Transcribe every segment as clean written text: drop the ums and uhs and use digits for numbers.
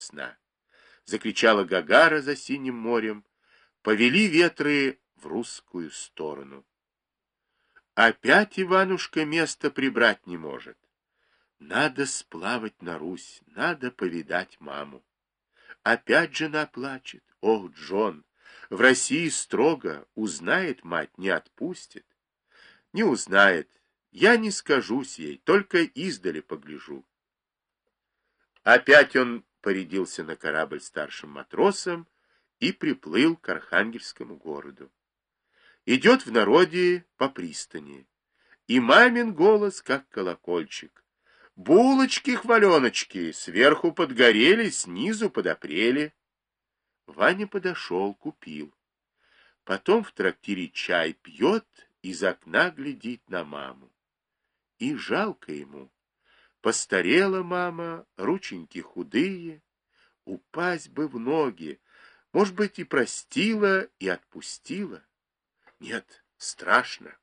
весна. Закричала Гагара за синим морем, повели ветры в русскую сторону. Опять Иванушка место прибрать не может. Надо сплавать на Русь, надо повидать маму. Опять жена плачет. Ох, Джон, в России строго, узнает мать, не отпустит. Не узнает, я не скажусь ей, только издали погляжу. Опять он порядился на корабль старшим матросом и приплыл к Архангельскому городу. Идет в народе по пристани, и мамин голос, как колокольчик. Булочки, хваленочки, сверху подгорели, снизу подопрели. Ваня подошел, купил. Потом в трактире чай пьет, из окна глядит на маму. И жалко ему. Постарела мама, рученьки худые, упасть бы в ноги, может быть, и простила, и отпустила. Нет, страшно.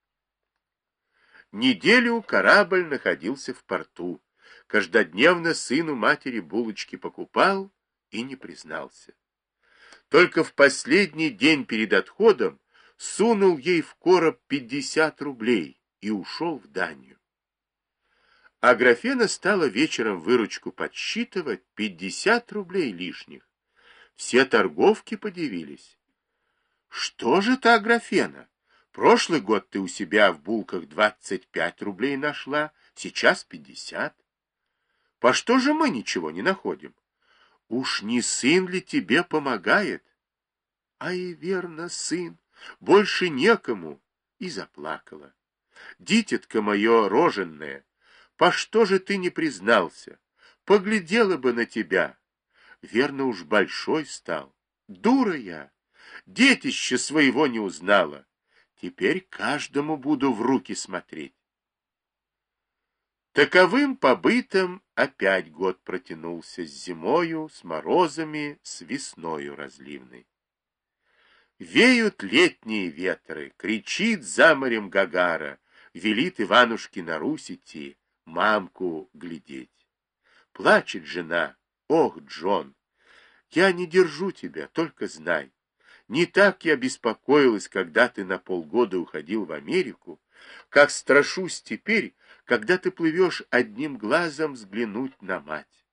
Неделю корабль находился в порту. Каждодневно сыну матери булочки покупал и не признался. Только в последний день перед отходом сунул ей в короб 50 рублей и ушел в Данию. А Аграфена стала вечером выручку подсчитывать 50 рублей лишних. Все торговки подивились. Что же ты, Аграфена? Прошлый год ты у себя в булках 25 рублей нашла, сейчас 50. По что же мы ничего не находим? Уж не сын ли тебе помогает? А и верно, сын, больше некому. И заплакала. Дитятко мое роженное, по что же ты не признался? Поглядела бы на тебя. Верно, уж большой стал. Дура я, детище своего не узнала. Теперь каждому буду в руки смотреть. Таковым побытом опять год протянулся с зимою, с морозами, с весною разливной. Веют летние ветры, кричит за морем Гагара, велит Иванушке на Русь идти, мамку глядеть. Плачет жена. Ох, Джон, я не держу тебя, только знай. Не так я беспокоилась, когда ты на полгода уходил в Америку, как страшусь теперь, когда ты плывешь одним глазом взглянуть на мать.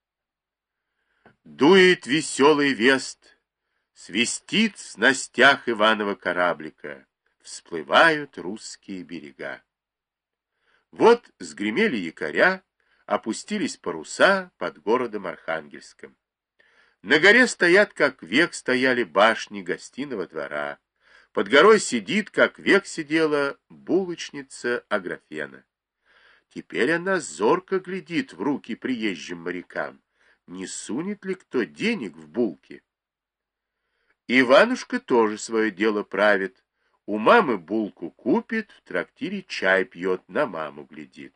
Дует веселый вест, свистит в снастях Иванова кораблика, всплывают русские берега. Вот сгремели якоря, опустились паруса под городом Архангельском. На горе стоят, как век стояли башни гостиного двора. Под горой сидит, как век сидела булочница Аграфена. Теперь она зорко глядит в руки приезжим морякам. Не сунет ли кто денег в булки? Иванушка тоже свое дело правит. У мамы булку купит, в трактире чай пьет, на маму глядит.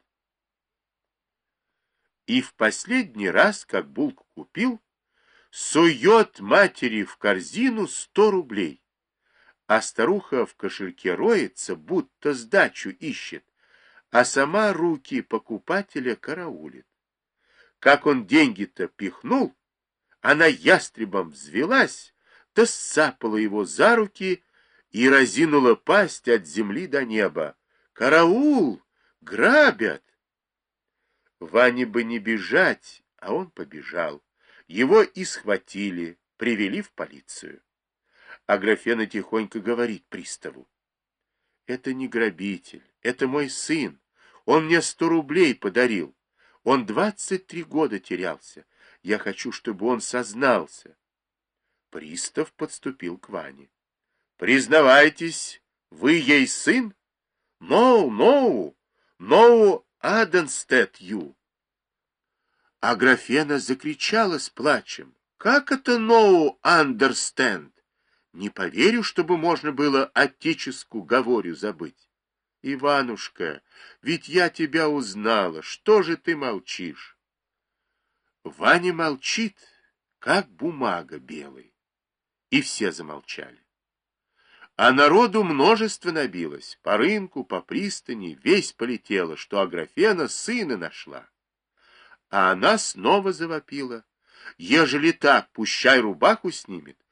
И в последний раз, как булку купил, сует матери в корзину 100 рублей, а старуха в кошельке роется, будто сдачу ищет, а сама руки покупателя караулит. Как он деньги-то пихнул, она ястребом взвелась, да сцапала его за руки и разинула пасть от земли до неба. «Караул! Грабят!» Ване бы не бежать, а он побежал. Его и схватили, привели в полицию. Аграфена тихонько говорит приставу: «Это не грабитель, это мой сын. Он мне 100 рублей подарил. Он 23 года терялся. Я хочу, чтобы он сознался». Пристав подступил к Ване. «Признавайтесь, вы ей сын?» «No, no, no, Аденстед ю». Аграфена закричала с плачем: «Как это no understand? Не поверю, чтобы можно было отеческую говорю забыть. Иванушка, ведь я тебя узнала, что же ты молчишь?» Ваня молчит, как бумага белой. И все замолчали. А народу множество набилось, по рынку, по пристани, весь полетело, что Аграфена сына нашла. А она снова завопила: Ежели так, пущай рубаху снимет,